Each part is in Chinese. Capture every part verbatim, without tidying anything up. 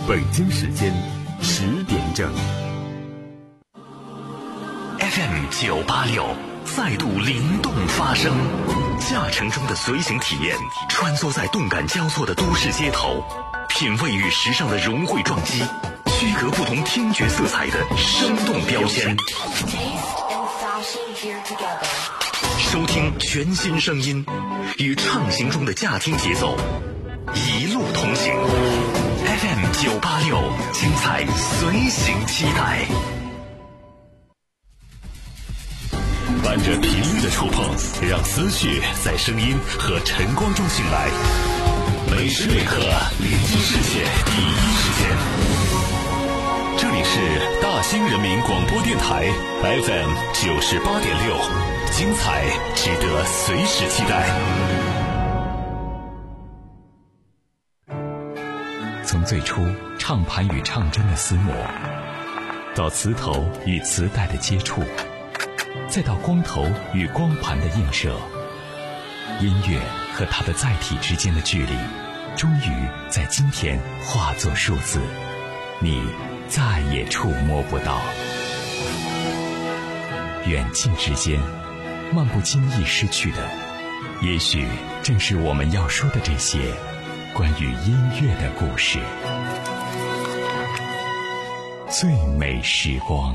北京时间十点整。 F M 九八六再度灵动发声，驾乘中的随行体验，穿梭在动感交错的都市街头，品味与时尚的融汇撞击，区隔不同听觉色彩的生动标签。收听全新声音，与畅行中的驾听节奏一路同行。F M 九八六，精彩随行期待。伴着频率的触碰，让思绪在声音和晨光中醒来。每时每刻，连接世界第一时间。这里是大兴人民广播电台 F M 九十八点六，精彩值得随时期待。从最初唱盘与唱针的厮磨，到磁头与磁带的接触，再到光头与光盘的映射，音乐和它的载体之间的距离，终于在今天化作数字，你再也触摸不到。远近之间，漫不经意失去的，也许正是我们要说的这些关于音乐的故事。最美时光。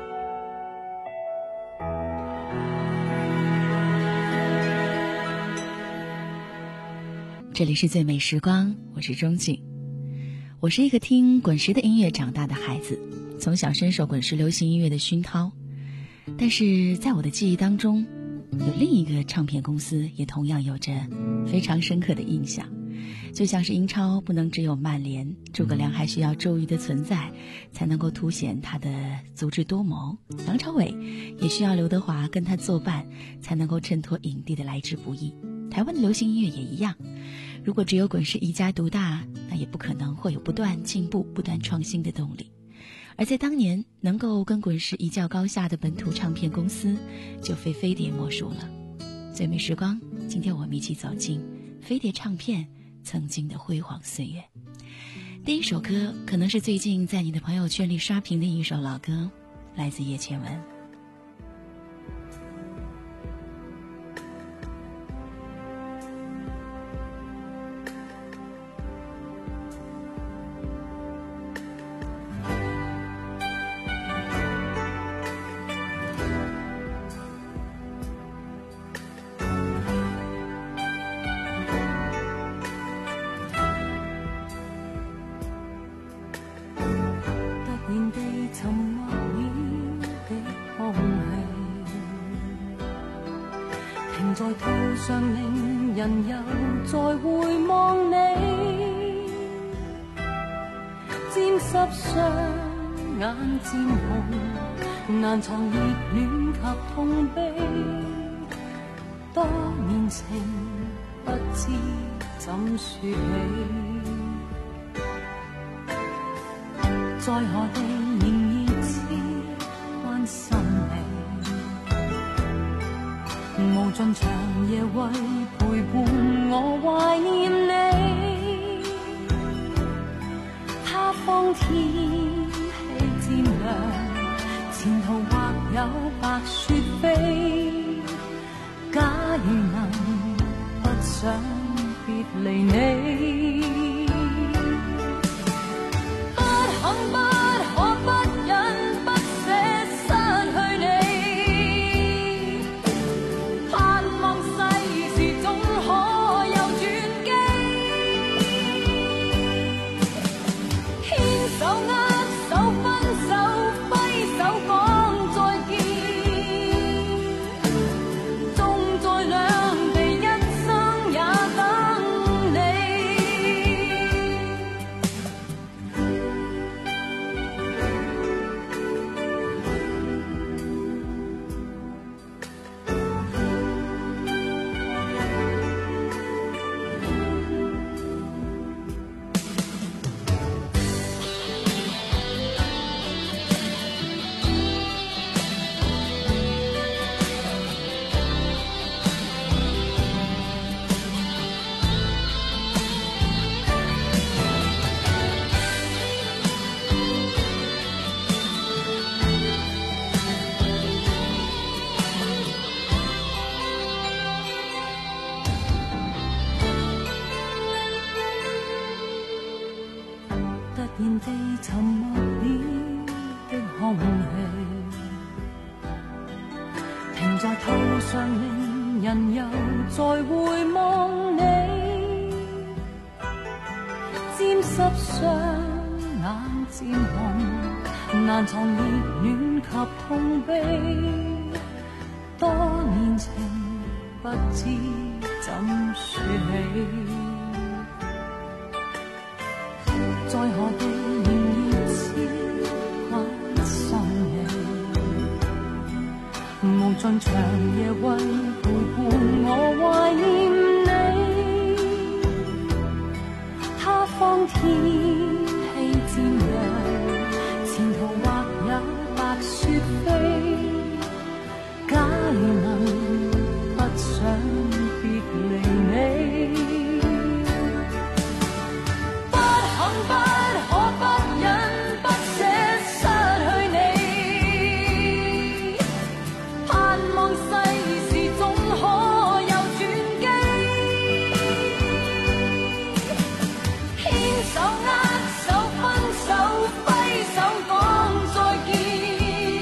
这里是最美时光，我是钟静。我是一个听滚石的音乐长大的孩子，从小深受滚石流行音乐的熏陶。但是在我的记忆当中，有另一个唱片公司也同样有着非常深刻的印象。就像是英超不能只有曼联，诸葛亮还需要周瑜的存在才能够凸显他的足智多谋，梁朝伟也需要刘德华跟他作伴才能够衬托影帝的来之不易。台湾的流行音乐也一样，如果只有滚石一家独大，那也不可能会有不断进步不断创新的动力。而在当年能够跟滚石一较高下的本土唱片公司，就非飞碟莫属了。最美时光，今天我们一起走进飞碟唱片曾经的辉煌岁月。第一首歌可能是最近在你的朋友圈里刷屏的一首老歌，来自叶倩文。 在途上令人又再回望你，沾湿雙眼漸紅，難藏熱戀及痛悲。多年情不知怎說起，在何地仍熱切關心你。無盡長夜為陪伴我懷念你，他方天氣漸涼，前途或有白雪飛。假如能不想別離你，不肯不可不忍不捨失去你。 然地沉默了的空氣，停在頭上令人又再回望你，沾濕雙眼漸紅，難藏熱戀及痛悲，多年情不知怎說起，在何地仍然痴掛心你，無盡長夜為陪伴我懷念你，他方天氣漸涼，前途或也白雪飛，假如能不想別離你，不肯不可不忍不捨失去你，盼望世事總可有轉機，牽手握手分手揮手講再見，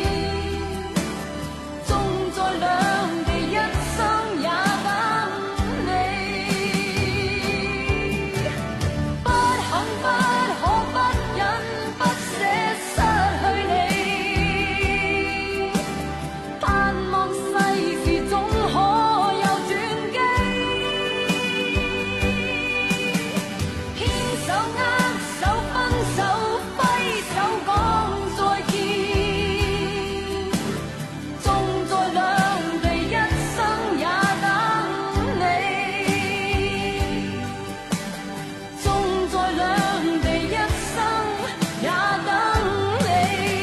縱在兩地一生也等你，不肯不可不忍不捨失去你，盼望世事總可有轉機，牽手握手分手揮手講再見，縱在兩地一生也等你，縱在兩地一生也等你。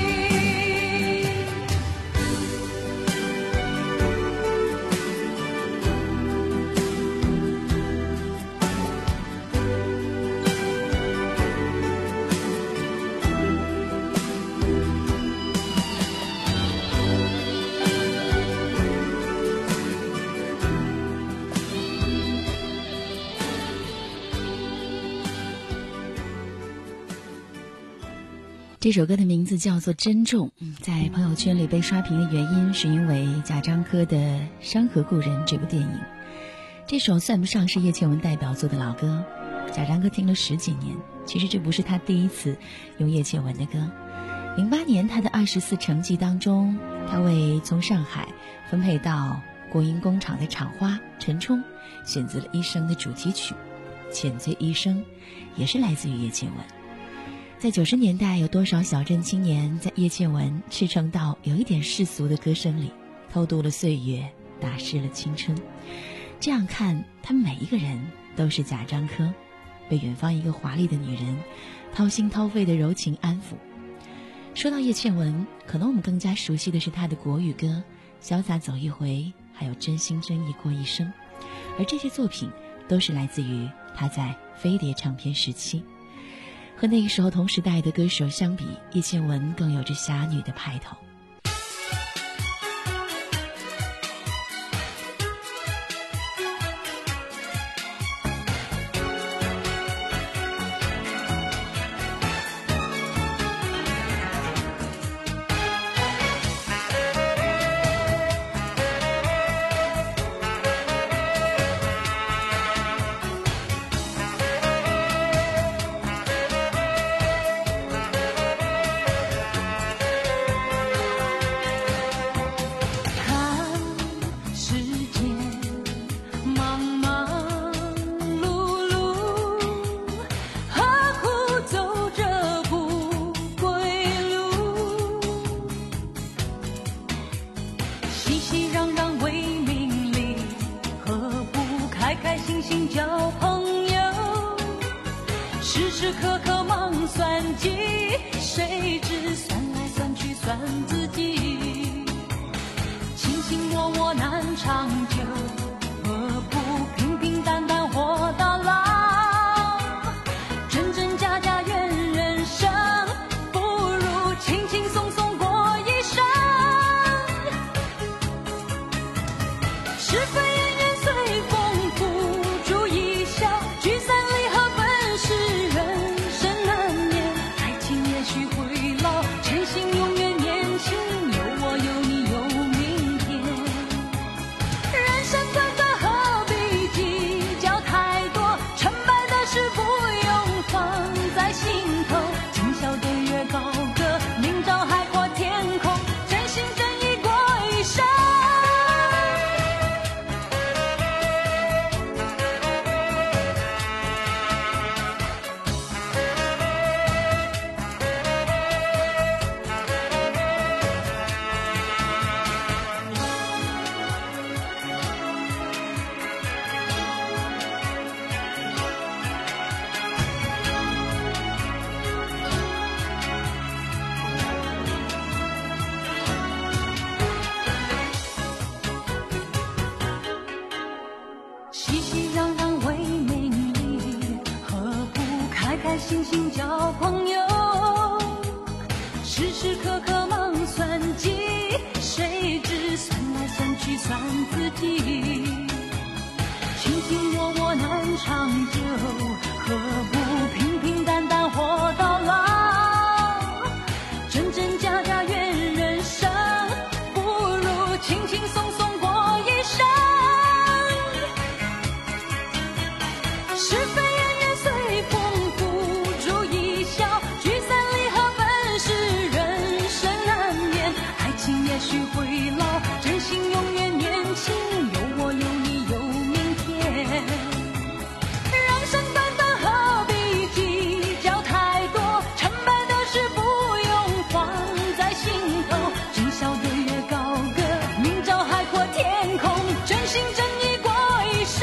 这首歌的名字叫做《珍重》，在朋友圈里被刷屏的原因是因为贾樟柯的《山河故人》这部电影。这首算不上是叶倩文代表作的老歌，贾樟柯听了十几年，其实这不是他第一次用叶倩文的歌。零八年他的二十四成绩当中，他为从上海分配到国营工厂的厂花陈冲选择了《医生》的主题曲《浅醉医生》，也是来自于叶倩文。在九十年代，有多少小镇青年在叶倩文赤诚到有一点世俗的歌声里偷渡了岁月，打湿了青春。这样看，他们每一个人都是贾樟柯，被远方一个华丽的女人掏心掏肺的柔情安抚。说到叶倩文，可能我们更加熟悉的是她的国语歌《潇洒走一回》，还有《真心真意过一生》，而这些作品都是来自于她在飞碟唱片时期。和那个时候同时代的歌手相比，叶倩文更有着侠女的派头。 聚散离合本是人生难免。 开心心交朋友，时时刻刻忙算计，谁知算来算去算自己。卿卿我我难长久，何不平平淡淡活到老？真真假假怨人生，不如轻轻松松过一生。是非恩怨随风付诸一笑，聚散离合本是人生难免。爱情也许会老，真心永远年轻，有我有你有明天。人生短短何必计较太多，成败得失不用放在心头。今宵对月高歌，明朝海阔天空，真心真意过一生。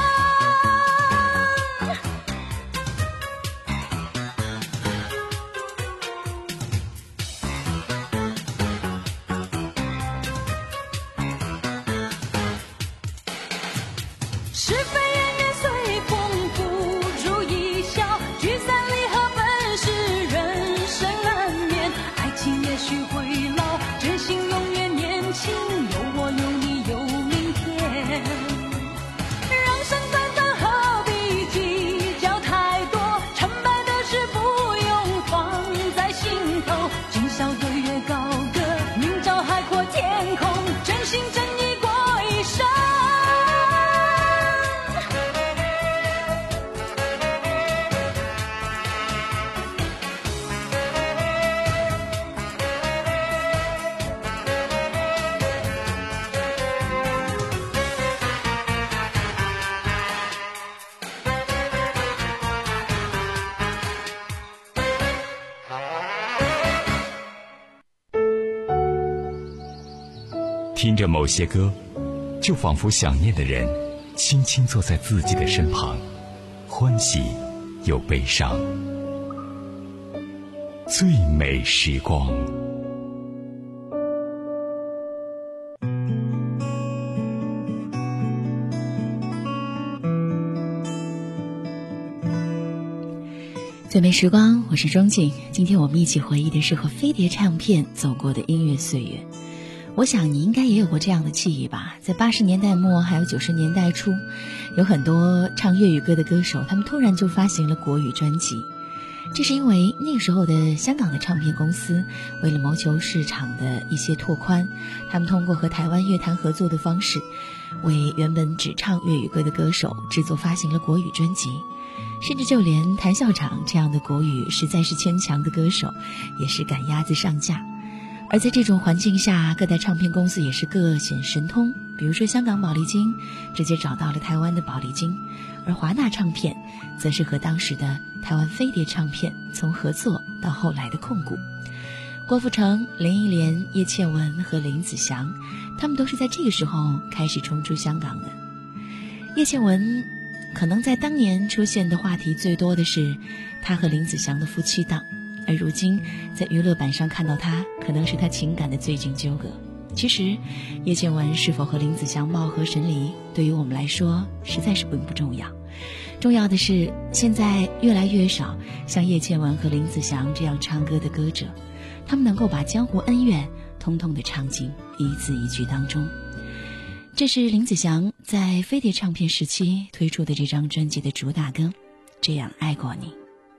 是非恩怨随风付诸一笑，聚散离合本是人生难免。爱情也许会老，真心永远年轻，有我有你有明天。人生短短何必计较太多，成败得失不用放在心头。今宵对月高歌，明朝海阔天空，真心真意过一生。 听着某些歌，就仿佛想念的人轻轻坐在自己的身旁，欢喜又悲伤。最美时光。 最美时光，我是钟静。今天我们一起回忆的是和飞碟唱片走过的音乐岁月。我想你应该也有过这样的记忆吧，在八十年代末还有九十年代初，有很多唱粤语歌的歌手，他们突然就发行了国语专辑。这是因为那个时候的香港的唱片公司为了谋求市场的一些拓宽，他们通过和台湾乐坛合作的方式，为原本只唱粤语歌的歌手制作发行了国语专辑。甚至就连谭校长这样的国语实在是牵强的歌手也是赶鸭子上架。而在这种环境下，各大唱片公司也是各显神通，比如说香港宝丽金直接找到了台湾的宝丽金，而华纳唱片则是和当时的台湾飞碟唱片从合作到后来的控股。郭富城、林忆莲、叶倩文和林子祥，他们都是在这个时候开始冲出香港的。叶倩文可能在当年出现的话题最多的是他和林子祥的夫妻档，而如今在娱乐版上看到他，可能是他情感的最近纠葛。其实叶倩文是否和林子祥貌合神离，对于我们来说实在是并不重要，重要的是现在越来越少像叶倩文和林子祥这样唱歌的歌者，他们能够把江湖恩怨通通的唱进一字一句当中。这是林子祥在飞碟唱片时期推出的这张专辑的主打歌《这样爱过你》。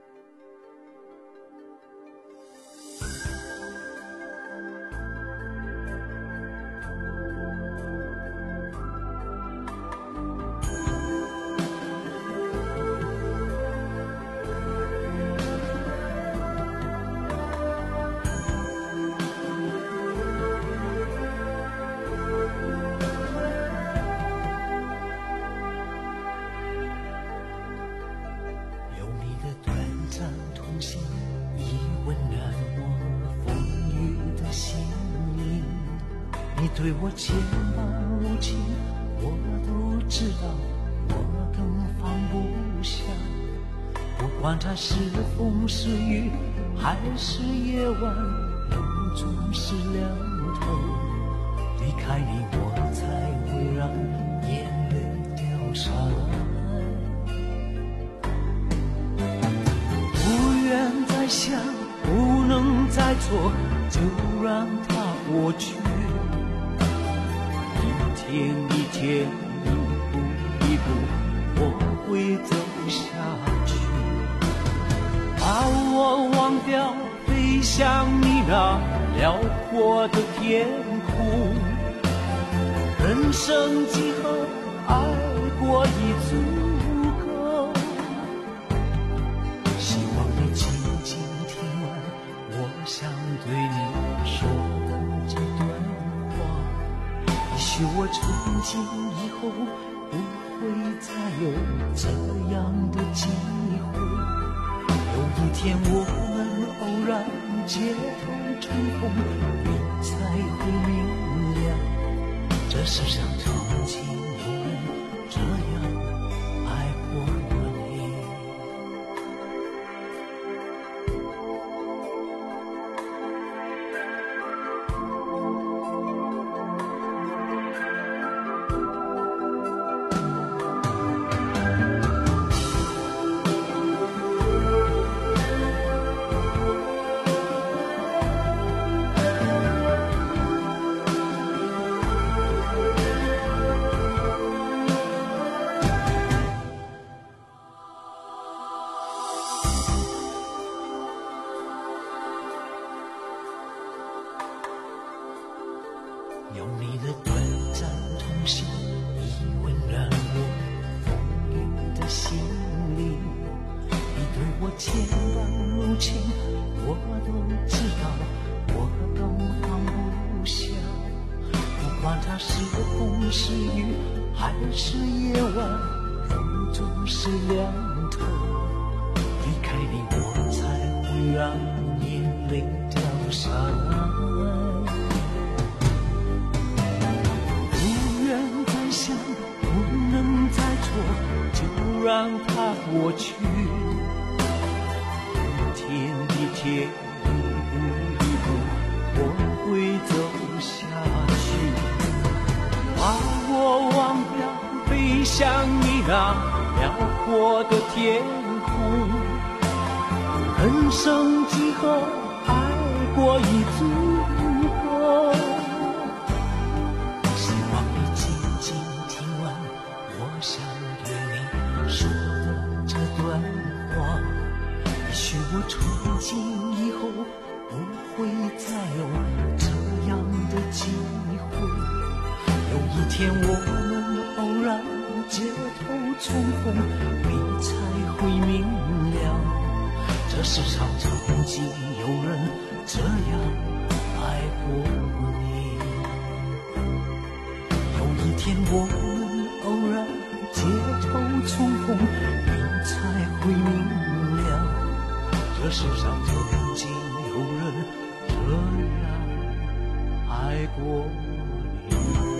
对我牵绊无情，我都知道，我更放不下。不管它是风是雨，还是夜晚，都总是两头。离开你，我才会让眼泪掉下来。 想，不能再错，就让它过去。一天一天，一步一步，我会走下去。把我忘掉，飞向你那辽阔的天空。人生几何，爱过已足够。希望你静静听完我想对你说的这段话。也许我从今以后不会再有这样的机会。有一天我们偶然街头重逢，你才会明了，这世上曾经有人这样爱过你。有你的短暂同行，已温暖我风雨的心灵。你对我千般柔情，我都知道，我更放不下。不管它是风是雨，还是夜晚，终究是两头。离开你，我才会让眼泪掉下来。就让它过去，一天一天，一步一步，我会走下去。把我忘掉，飞向你那辽阔的天空。人生几何，爱过已足够。希望你静静听完我想对你说的这段话。也许我从今以后不会再有这样的机会。有一天我们偶然街头重逢，你才会明了，这世上曾经有人这样爱过你。有一天我们偶然街头重逢，你才会明了，这世上曾经有人这样爱过你。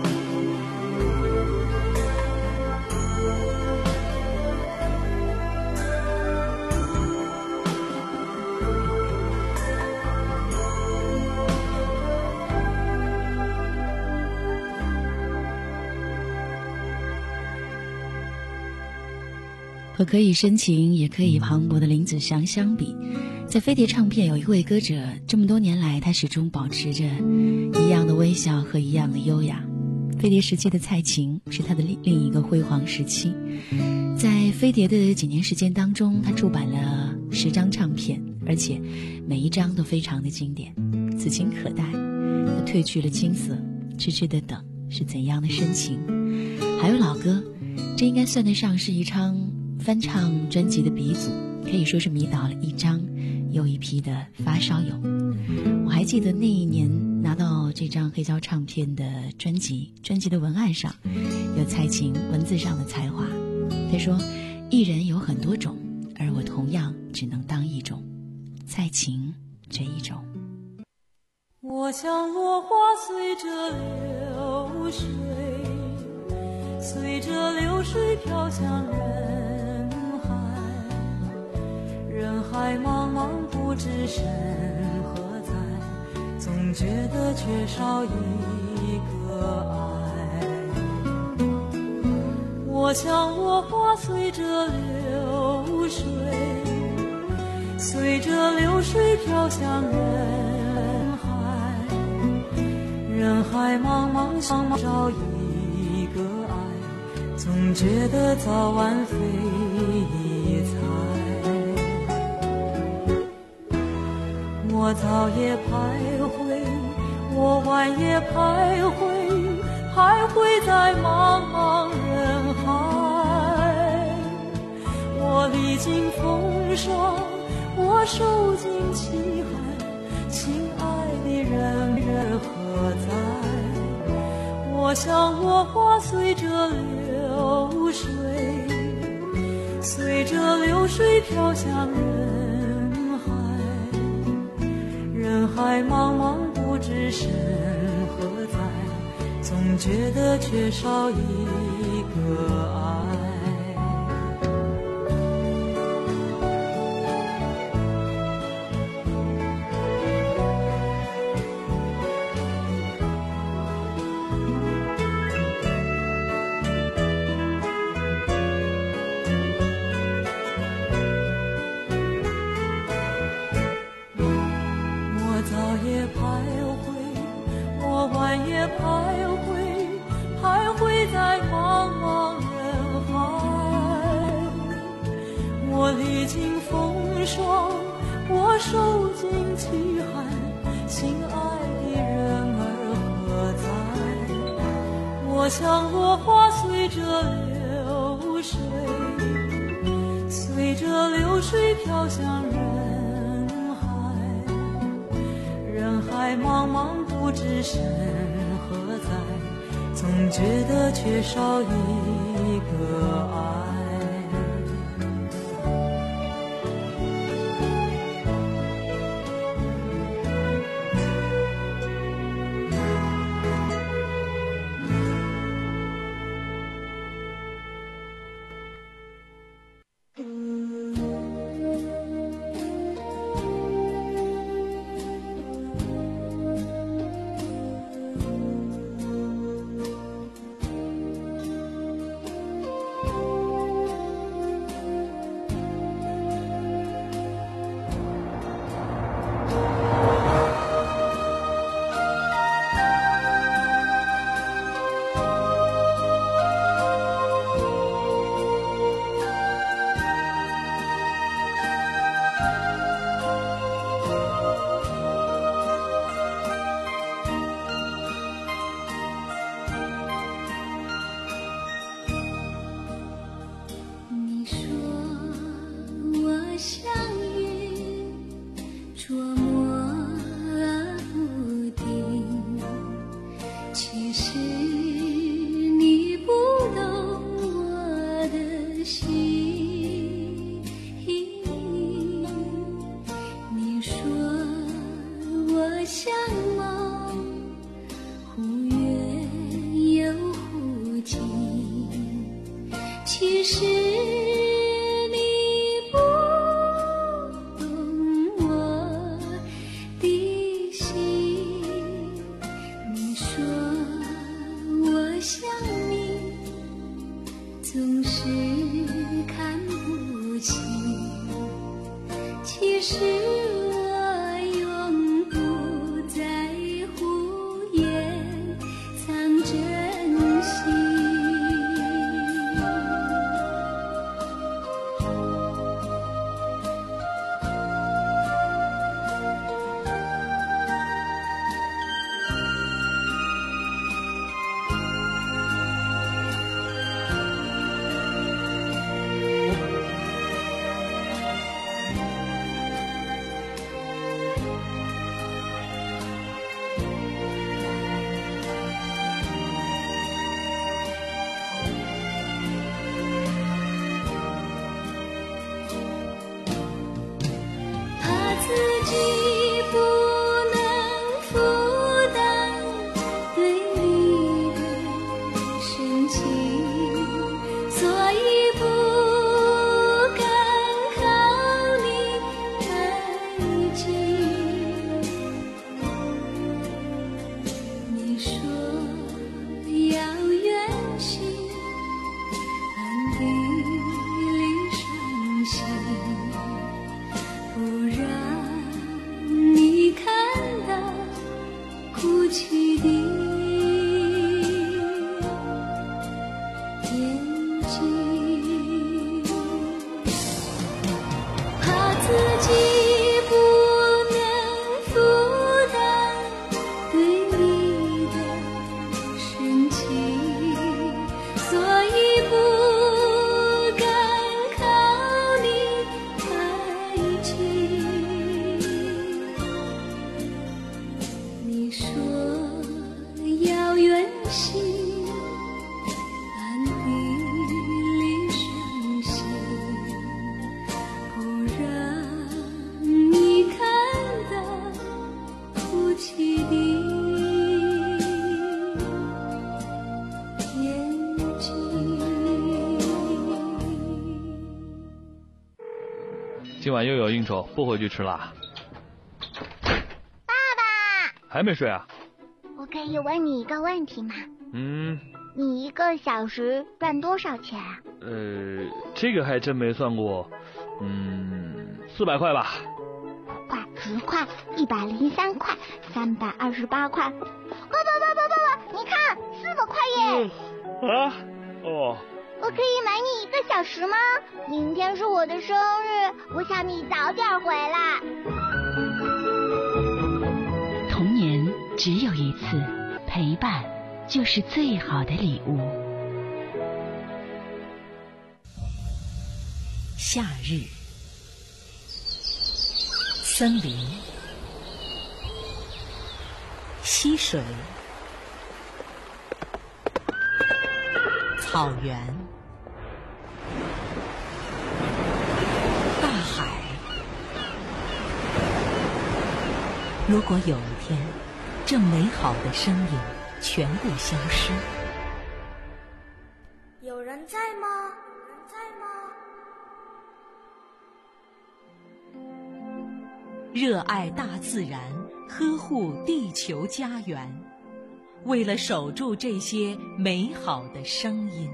和可以深情也可以磅礴的林子祥相比，在飞碟唱片有一位歌者，这么多年来他始终保持着一样的微笑和一样的优雅。飞碟时期的蔡琴是他的另一个辉煌时期。在飞碟的几年时间当中，他出版了十张唱片，而且每一张都非常的经典。此情可待，他褪去了青涩，痴痴的等是怎样的深情。还有老歌，这应该算得上是一张翻唱专辑的鼻祖，可以说是迷倒了一张又一批的发烧友。我还记得那一年拿到这张黑胶唱片的专辑，专辑的文案上有蔡琴文字上的才华。他说，艺人有很多种，而我同样只能当一种，蔡琴这一种。 我像落花随着流水，随着流水飘向人海，人海茫茫不知身何在，总觉得缺少一个爱。我像落花随着流水， 随着流水飘向人海，人海茫茫想找一个爱，总觉得早晚非一猜。我早也徘徊，我晚也徘徊，徘徊在茫茫人海。我历经风霜，我受尽凄寒，亲爱的人人何在？我像落花随着流水，随着流水飘向人海，人海茫茫不知身何在，总觉得缺少一个爱。受尽凄寒，亲爱的人儿何在？我像落花随着流水，随着流水飘向人海，人海茫茫不知身何在，总觉得缺少一个爱。 今晚又有应酬，不回去吃啦。 爸爸， 还没睡啊？ 我可以问你一个问题吗？ 嗯。 你一个小时赚多少钱啊？ 呃，这个还真没算过。嗯，四百块吧。 块、十块、一百零三块、三百二十八块。爸爸爸爸爸爸，你看，四百块耶！ 嗯、啊？哦。 我可以买你一个小时吗？明天是我的生日，我想你早点回来。 童年只有一次，陪伴就是最好的礼物。夏日，森林，溪水，草原，大海。如果有一天，这美好的声音全部消失， 有人在吗？有人在吗？ 热爱大自然，呵护地球家园，为了守住这些美好的声音。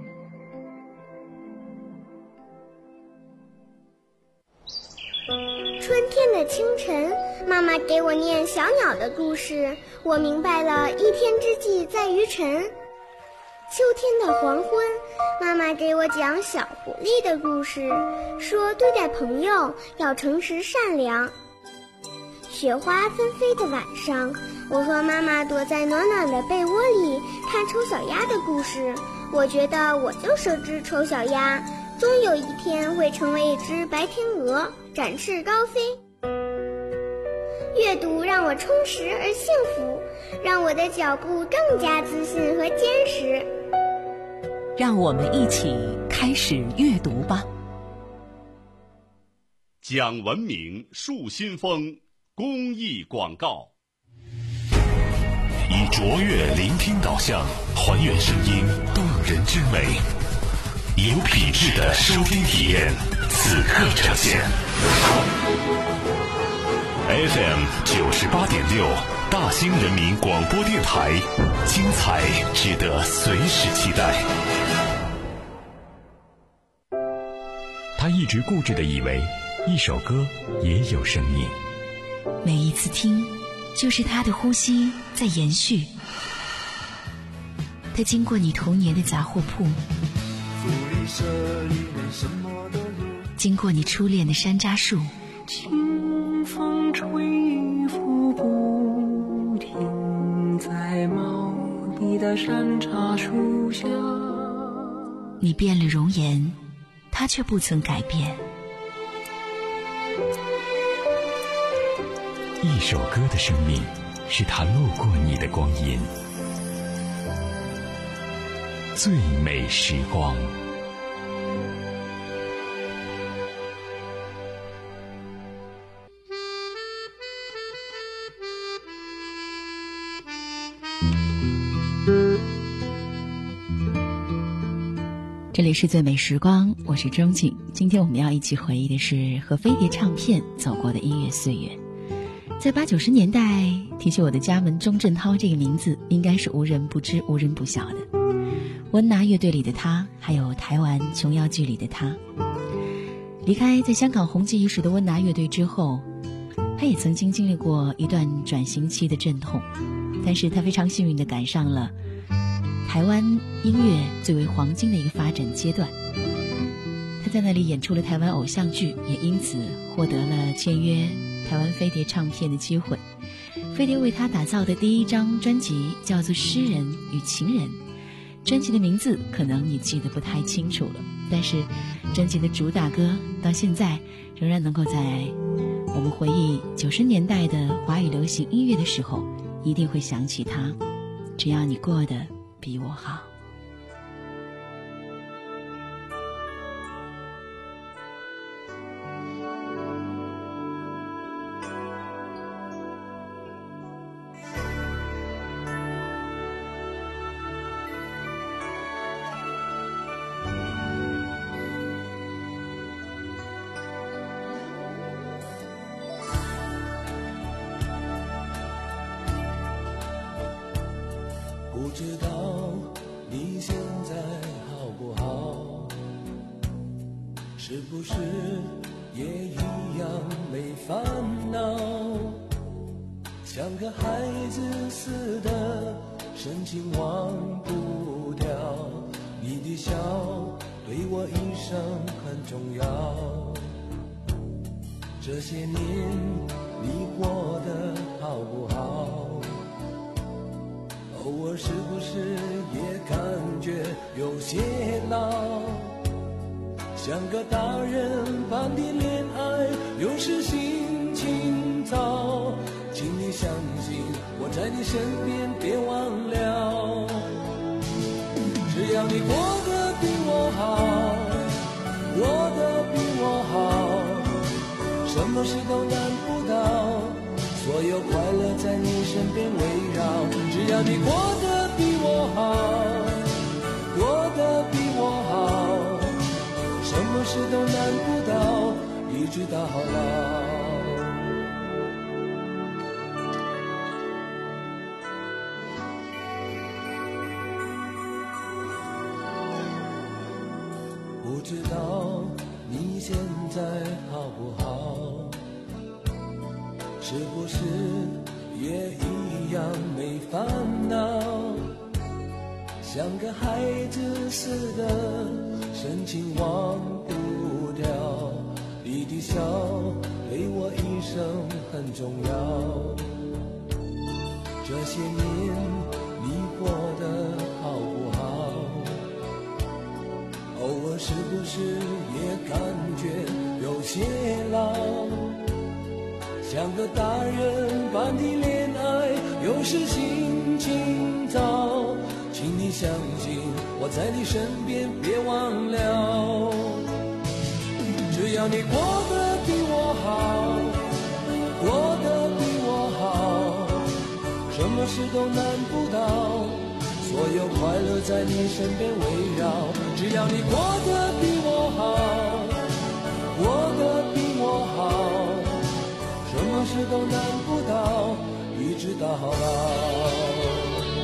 春天的清晨，妈妈给我念小鸟的故事，我明白了一天之计在于晨。秋天的黄昏，妈妈给我讲小狐狸的故事，说对待朋友要诚实善良。雪花纷飞的晚上，我和妈妈躲在暖暖的被窝里看丑小鸭的故事，我觉得我就是只丑小鸭，终有一天会成为一只白天鹅，展翅高飞。阅读让我充实而幸福，让我的脚步更加自信和坚实。 让我们一起开始阅读吧。 讲文明树新风公益广告，以卓越聆听导向，还原声音动人之美，有品质的收听体验，此刻呈现。F M 九十八点六，大兴人民广播电台，精彩值得随时期待。 他一直固执地以为，一首歌也有生命。 每一次听，就是他的呼吸在延续。他经过你童年的杂货铺，经过你初恋的山楂树， 清风吹拂不停，在茂密的山茶树下。 你变了容颜，他却不曾改变。 一首歌的生命，是它路过你的光阴。最美时光。 这里是最美时光，我是钟景。今天我们要一起回忆的是和飞碟唱片走过的音乐岁月。在八九十年代，提起我的家门钟镇涛这个名字，应该是无人不知无人不晓的。温拿乐队里的他，还有台湾琼瑶剧里的他。离开在香港红极一时的温拿乐队之后，他也曾经经历过一段转型期的阵痛，但是他非常幸运地赶上了台湾音乐最为黄金的一个发展阶段。他在那里演出了台湾偶像剧，也因此获得了签约台湾飞碟唱片的机会。飞碟为他打造的第一张专辑叫做《诗人与情人》，专辑的名字可能你记得不太清楚了，但是专辑的主打歌到现在仍然能够在我们回忆九十年代的华语流行音乐的时候，一定会想起它。只要你过得比我好。 知道你现在好不好，是不是也一样没烦恼，像个孩子似的深情忘不掉，你的笑对我一生很重要，这些年你过得好不好，偶尔是不是也感觉有些老，像个大人般的恋爱有时心情糟，请你相信我在你身边别忘了，只要你过得比我好，过得比我好，什么事都难不倒，所有快乐在你身边围绕，只要你过得比我好，过得比我好，什么事都难不倒，一直到老。不知道你现在好不好，是不是也一样没烦恼，像个孩子似的深情忘不掉，你的笑对我一生很重要，这些年你过得好不好，偶尔是不是也感觉有些老，像个大人般的恋爱有时心情糟，请你相信我在你身边别忘了，只要你过得比我好，过得比我好，什么事都难不倒，所有快乐在你身边围绕，只要你过得比我好，过得比我好，什么事都难不倒，一直到老。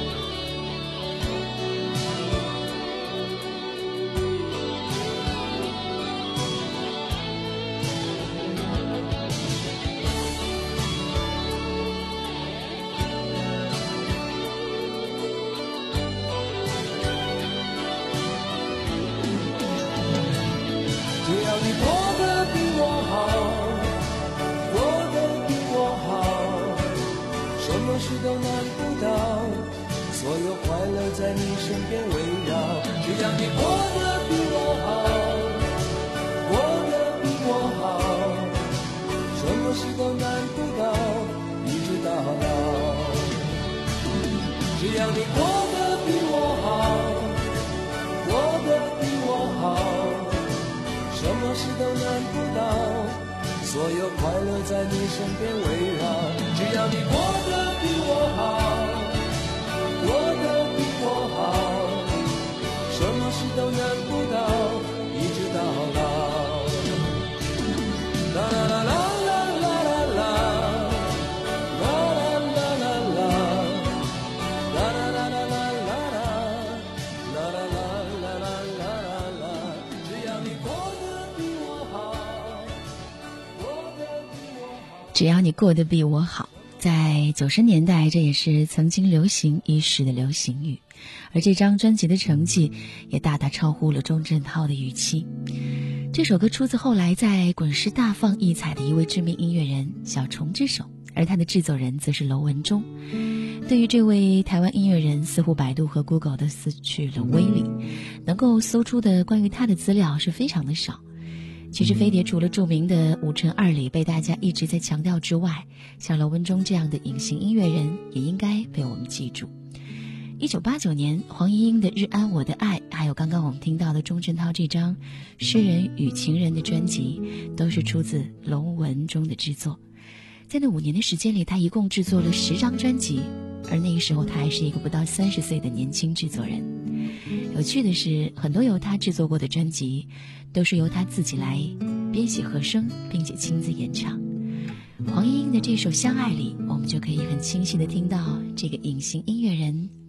只要你过得比我好，过得比我好，什么事都难不倒，所有快乐在你身边围绕，只要你过得比我好，过得比我好，什么事都难不倒，一直到老。只要你过得比我好，过得比我好，什么事都难不倒，所有快乐在你身边围绕，只要你过得比我好，过得比我好，什么事都难不倒，一直到老。啦啦啦啦啦啦啦啦，啦啦啦啦啦，啦啦啦啦啦啦，啦啦啦啦啦啦啦，只要你过得比我好，过得比我好。 只要你过得比我好，在九十年代，这也是曾经流行一时的流行语，而这张专辑的成绩也大大超乎了钟镇涛的预期。这首歌出自后来在滚石大放异彩的一位知名音乐人小虫之手，而他的制作人则是娄文忠。对于这位台湾音乐人，似乎百度和 Google 都失去了威力，能够搜出的关于他的资料是非常的少。其实飞碟除了著名的五陈二理被大家一直在强调之外，像娄文忠这样的隐形音乐人也应该被我们记住。一九八九年黄莺莺的《日安我的爱》，还有刚刚我们听到的钟镇涛这张《诗人与情人》的专辑，都是出自娄文忠的制作。在那五年的时间里，他一共制作了十张专辑，而那个时候他还是一个不到三十岁的年轻制作人。有趣的是，很多由他制作过的专辑都是由他自己来编写和声，并且亲自演唱。黄莺莺的这首《相爱》里，我们就可以很清晰地听到这个隐形音乐人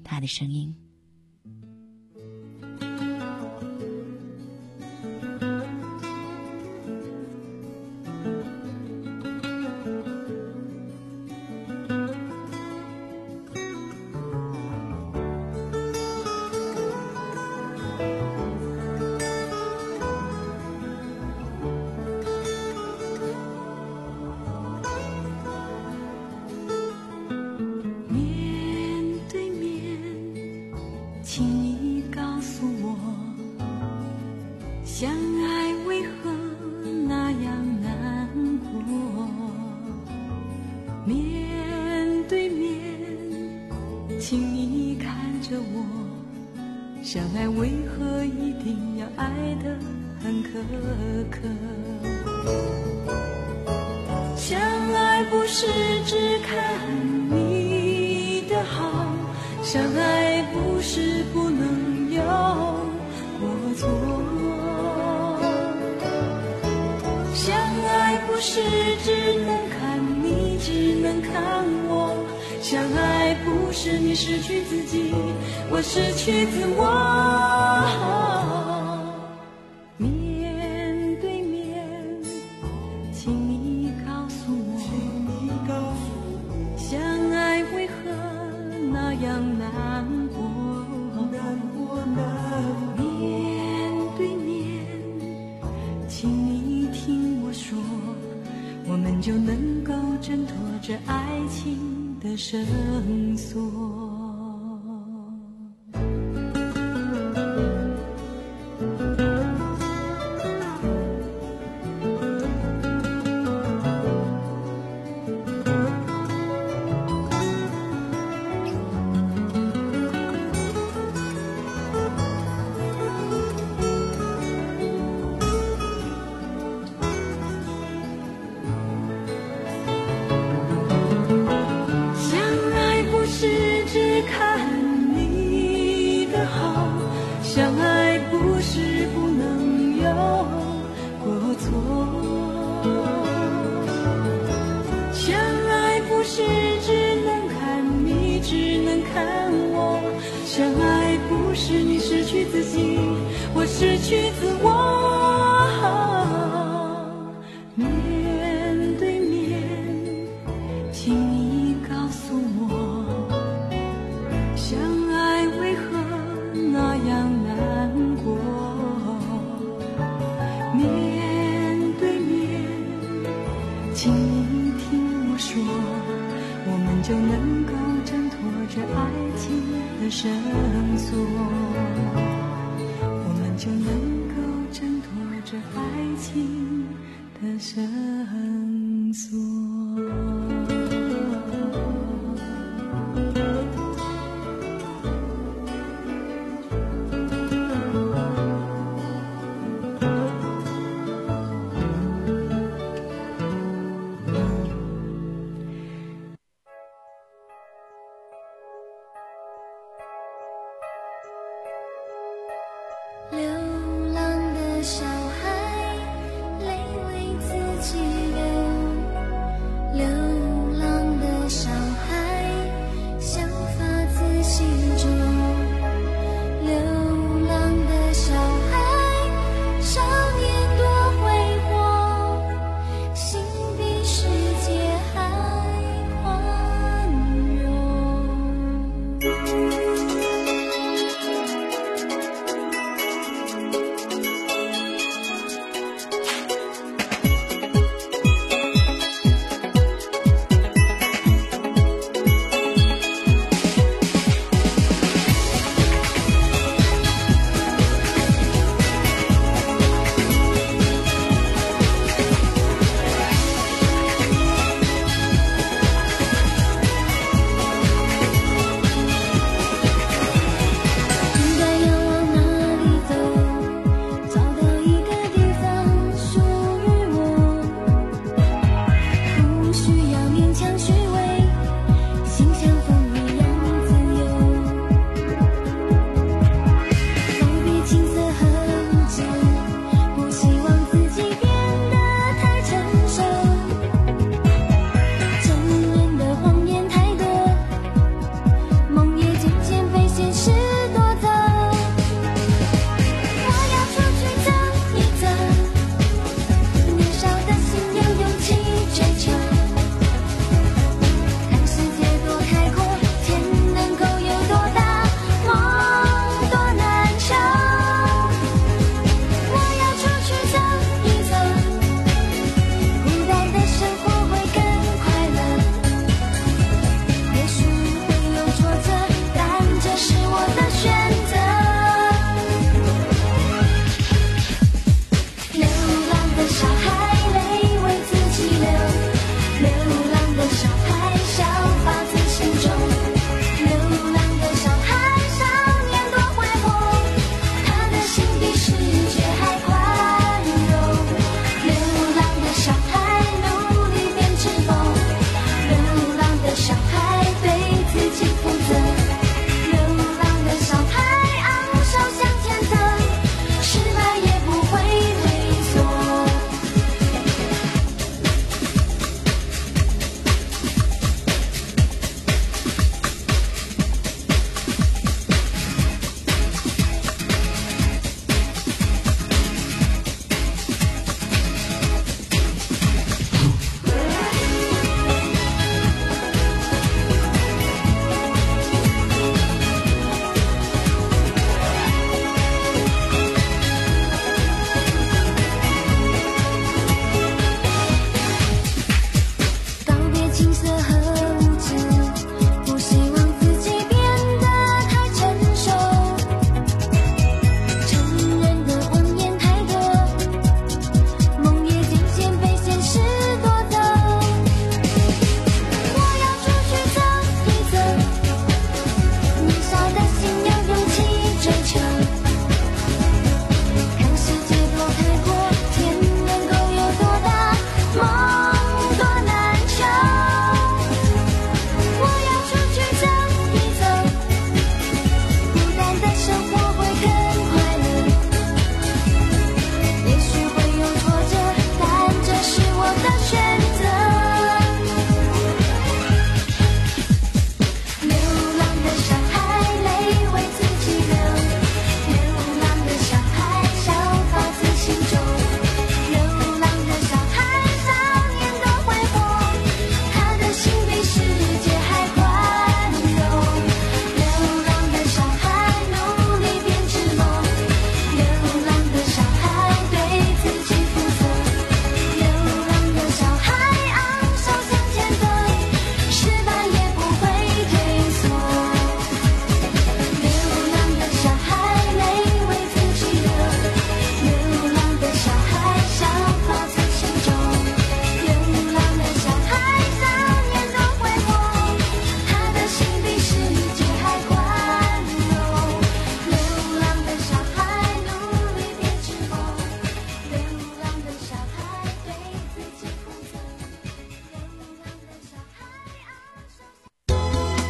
他的声音。 相爱为何一定要爱得很苛刻？相爱不是只看你的好，相爱不是不能有过错，相爱不是只能看你，只能看我，相爱不是你失去自己，我失去自我。面对面，请你告诉我，相爱为何那样难过？面对面，请你听我说，我们就能够挣脱这爱情的绳索。相爱不是不能有过错，相爱不是只能看你，只能看我，相爱不是你失去自己，我失去自我。面对面，请你告诉我，相爱为何那样难过？面对面，请你听我说，我们就能够挣脱这爱情的绳索，我们就能够挣脱这爱情的绳索。 流浪的小孩，泪为自己流。 青涩和无知，不希望自己变得太成熟，成人的谎言太多，梦也渐渐被现实夺走。我要出去走一走，年少的心有勇气追求，看世界多开阔，天能够有多大，梦多难求。我要出去走一走，孤单的生活会更快乐，也许会有挫折，但这是我的选择。流浪的小孩，泪为自己流，流浪的小孩，想发自心中，流浪的小孩，少年的挥霍，他的心比世界还宽容。流浪的小孩，努力编织梦，流浪的小孩，对自己负责，流浪的小孩，昂首向前走，失败也不会退缩。流浪的小孩，泪为自己流，流浪的小孩，想发自心中，流浪的小孩，少年的挥霍，他的心比世界还宽容。流浪的小孩，努力编织梦，流浪的小孩，对自己负责，流浪的小孩，昂首。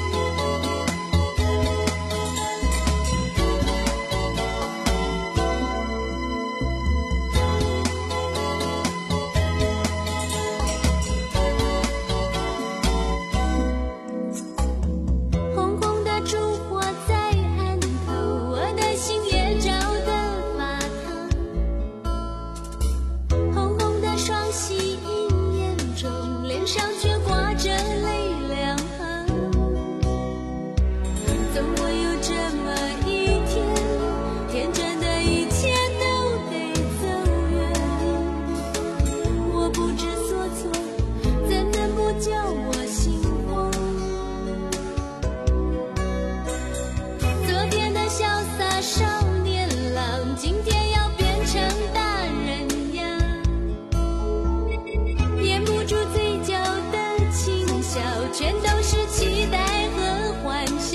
红红的烛火在案头，我的心也照得发烫。红红的双喜映眼中，脸上却挂着泪两行。总会有这么一天，天真的一切都得走远。我不知所措，怎能不叫我心慌？昨天的潇洒少年郎，今天要变成大人样，掩不住嘴角的轻笑，全都是期待和幻想。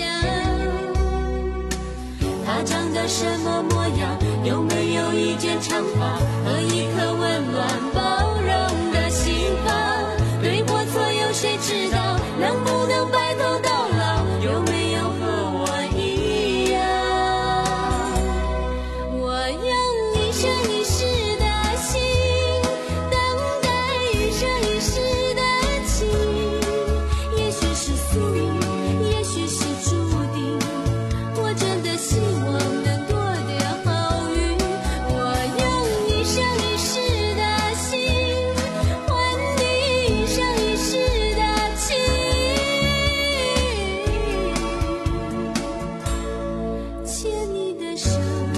他长得什么模样？有没有一件长发和一颗温暖包容的心房？对或错有谁知道？能不能白头到老？有没有和我一样？我用一生一世的心，等待一生一世的情。也许是宿命，也许是注定，我真的希望能多点好运。我用一生一世的心，换你一生一世的情，牵你的手。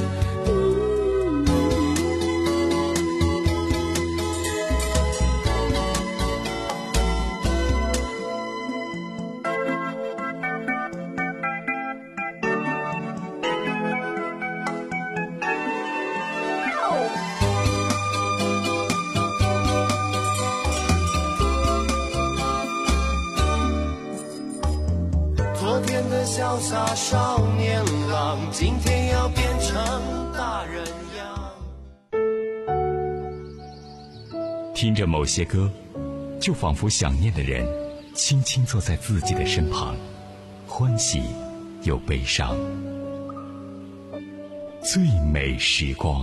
昨天的潇洒少年郎，今天要变成大人样。 听着某些歌，就仿佛想念的人轻轻坐在自己的身旁，欢喜又悲伤。最美时光。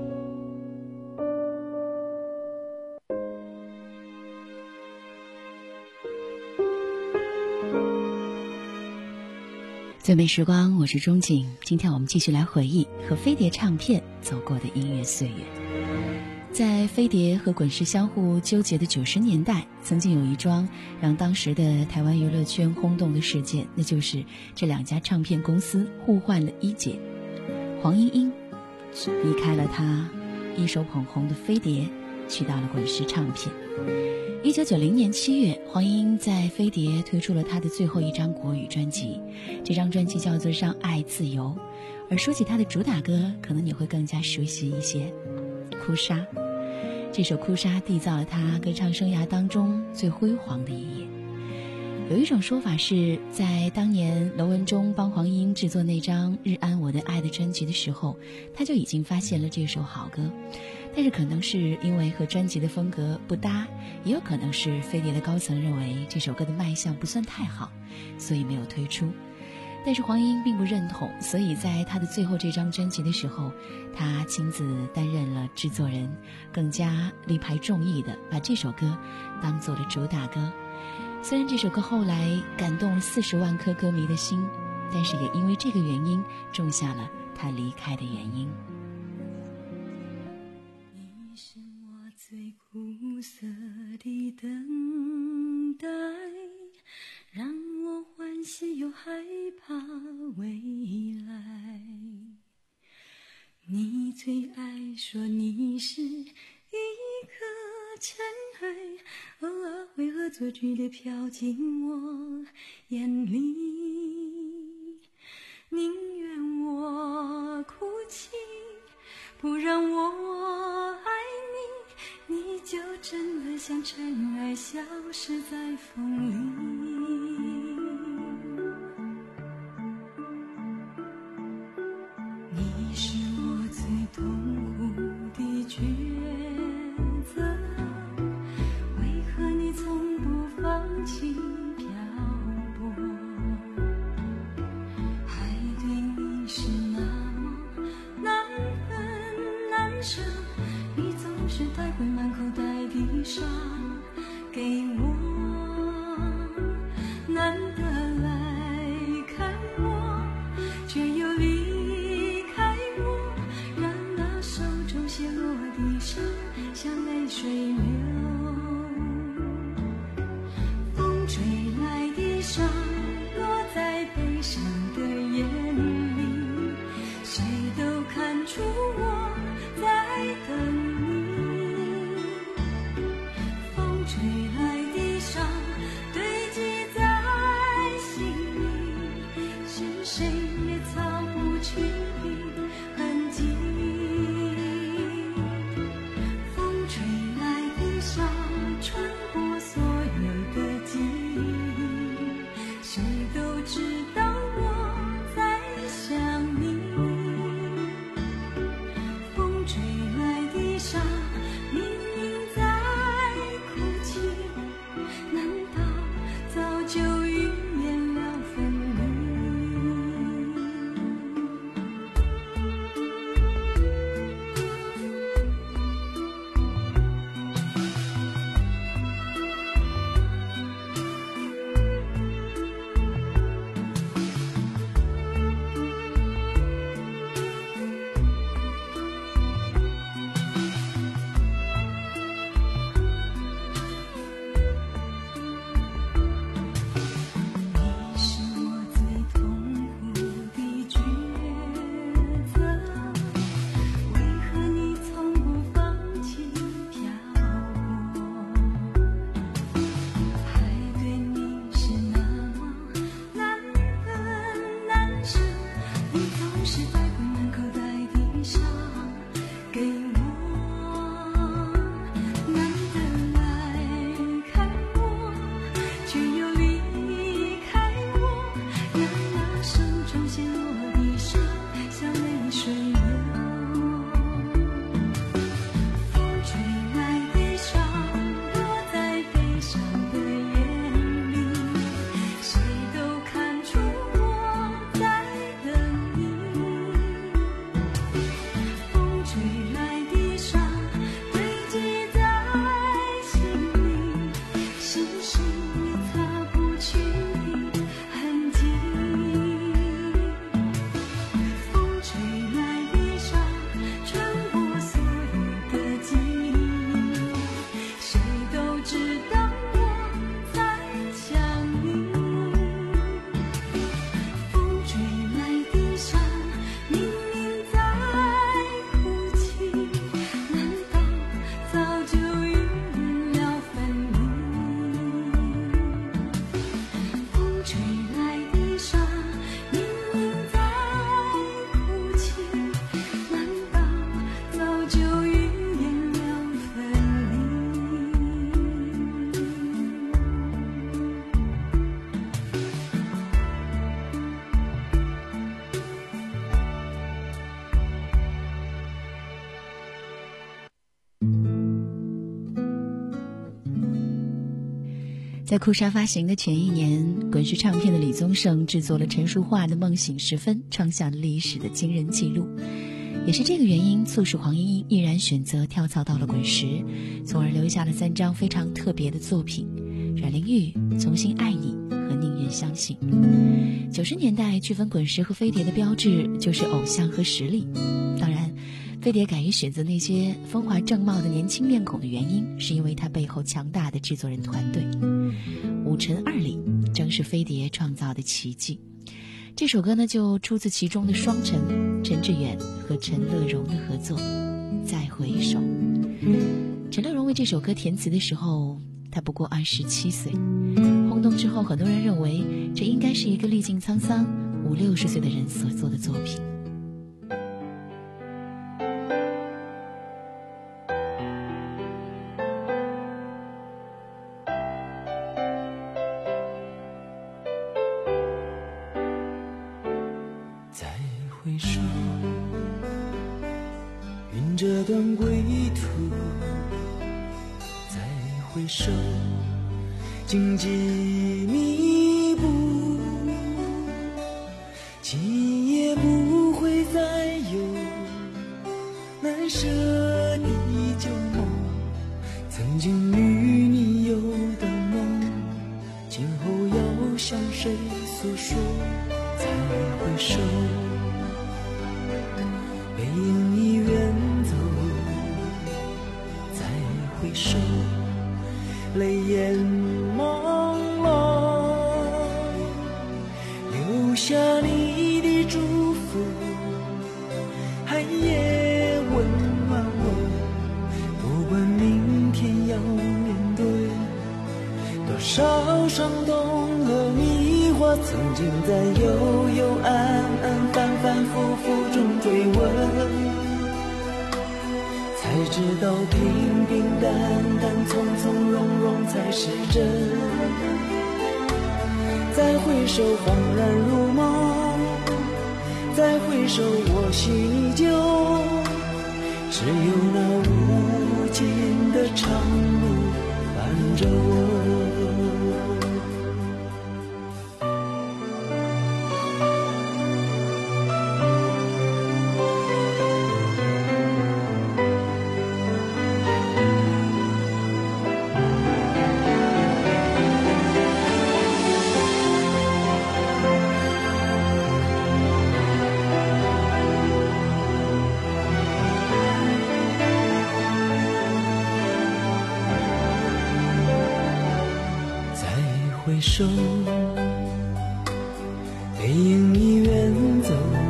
最美时光，我是钟景。今天我们继续来回忆和飞碟唱片走过的音乐岁月。在飞碟和滚石相互纠结的九十年代，曾经有一桩让当时的台湾娱乐圈轰动的事件，那就是这两家唱片公司互换了一姐。黄莺莺离开了她一手捧红的飞碟， 去到了滚石唱片。一九九零年七月，黄莺莺在飞碟推出了她的最后一张国语专辑，这张专辑叫做《让爱自由》。而说起她的主打歌，可能你会更加熟悉一些，《哭砂》。这首《哭砂》缔造了她歌唱生涯当中最辉煌的一页。有一种说法是，在当年娄文忠帮黄莺莺制作那张《日安我的爱》的专辑的时候，他就已经发现了这首好歌，但是可能是因为和专辑的风格不搭，也有可能是飞碟的高层认为这首歌的卖相不算太好，所以没有推出。但是黄莺莺并不认同，所以在她的最后这张专辑的时候，她亲自担任了制作人，更加力排众议的把这首歌当做了主打歌。虽然这首歌后来感动了四十万颗歌迷的心，但是也因为这个原因种下了他离开的原因。 你是我最苦涩的等待，让我欢喜又害怕未来。你最爱说你是一颗尘埃，偶尔为何作剧地飘进我眼里，宁愿我哭泣，不让我爱你，你就真的像尘埃消失在风里。你是我最痛苦的抉择，为何你从不放弃漂泊？爱对你是那么难分难舍，你总是带回满口袋的伤给我，难得来看我，却又离开我，让那手中泻落的伤像泪水流。风吹来的沙落在悲伤的眼里，谁都看出我在等你。风吹来的沙堆积在心里，是谁也擦不去的痕迹。风吹来的沙穿过所有的记忆，谁都知道我在想你。风吹来的沙明明在哭泣，难道早就预言了分离？你是我最痛苦的抉择，为何你从不放弃漂泊？爱对你是那么难分难舍，你总是带回满口袋的伤给我，难得来看我，却又离开我，让那手中泻落的伤像泪水流。风吹来的沙落在悲伤的眼里，谁都看出我在等你。风吹来的沙堆积在心里，是谁也擦在酷沙发行的前一年，滚石唱片的李宗盛制作了陈淑桦的《梦醒时分》，创下了历史的惊人纪录。也是这个原因，促使黄莺莺毅然选择跳槽到了滚石，从而留下了三张非常特别的作品：阮玲玉、重新爱你和宁愿相信。九十年代区分滚石和飞碟的标志就是偶像和实力。当然，飞碟敢于选择那些风华正茂的年轻面孔的原因，是因为它背后强大的制作人团队。五陈二李正是飞碟创造的奇迹。这首歌呢，就出自其中的双陈，陈志远和陈乐融的合作《再回首》。陈乐融为这首歌填词的时候，他不过二十七岁。轰动之后，很多人认为这应该是一个历尽沧桑五六十岁的人所做的作品。 再回首，云这段归途，再回首，荆棘密布，今夜不会再有难舍的旧梦，曾经与你有的梦，今后要向谁诉说？再回首，背影已远走，再回首，泪眼朦胧，留下你的祝福，寒夜温暖我，不管明天要面对多少伤痛和迷惑，曾经在幽幽暗暗反反复复中追问，才知道平平淡淡从从容容才是真。再回首恍然如梦，再回首我心依旧，只有那无尽的长路伴着我。回首，背影已远走，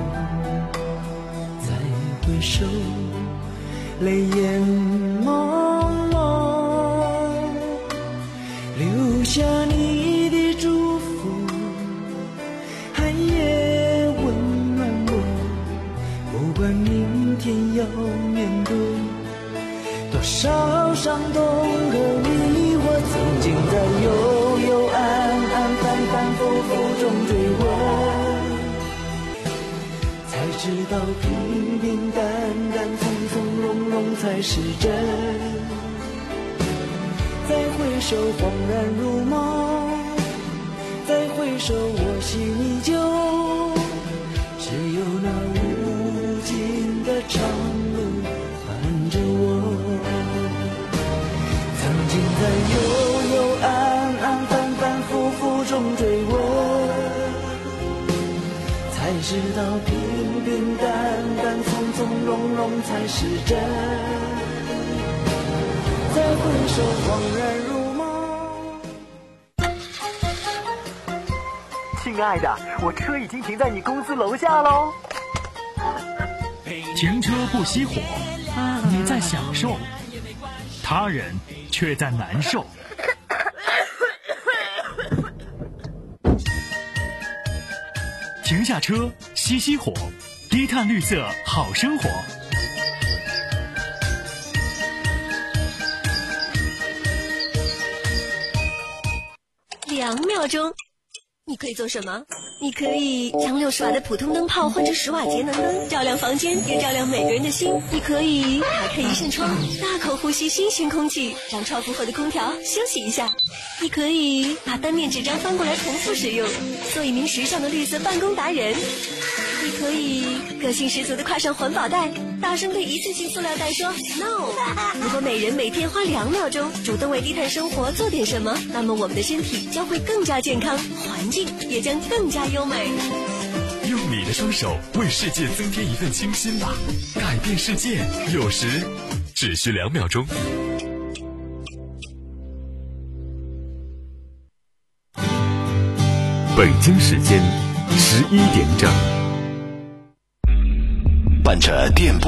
再回首，泪眼朦胧，留下你的祝福，寒夜温暖我，不管明天要面对多少伤痛和迷惑，曾经在幽幽暗暗反反复复中追问，才知道平平淡淡从从容容才是真。再回首恍然如梦，再回首我心依旧，只有那无尽的长路伴着我。曾经在幽幽暗暗反反复复中追问，才知道平平淡淡从从容容才是真。再回首恍然如梦。 亲爱的，我车已经停在你公司楼下喽。 停车不熄火，你在享受，他人却在难受。停下车，熄熄火，低碳绿色好生活。 两秒钟， 你可以做什么？你可以将六十瓦的普通灯泡换成十瓦节能灯，照亮房间，也照亮每个人的心。你可以打开一扇窗，大口呼吸新鲜空气，让超负荷的空调休息一下。你可以把单面纸张翻过来重复使用，做一名时尚的绿色办公达人。你可以个性十足地挎上环保袋，大声对一次性塑料袋说 no。 如果每人每天花两秒钟主动为低碳生活做点什么，那么我们的身体将会更加健康，环境也将更加优美。 用你的双手为世界增添一份清新吧，改变世界有时只需两秒钟。北京时间十一点整，伴着电波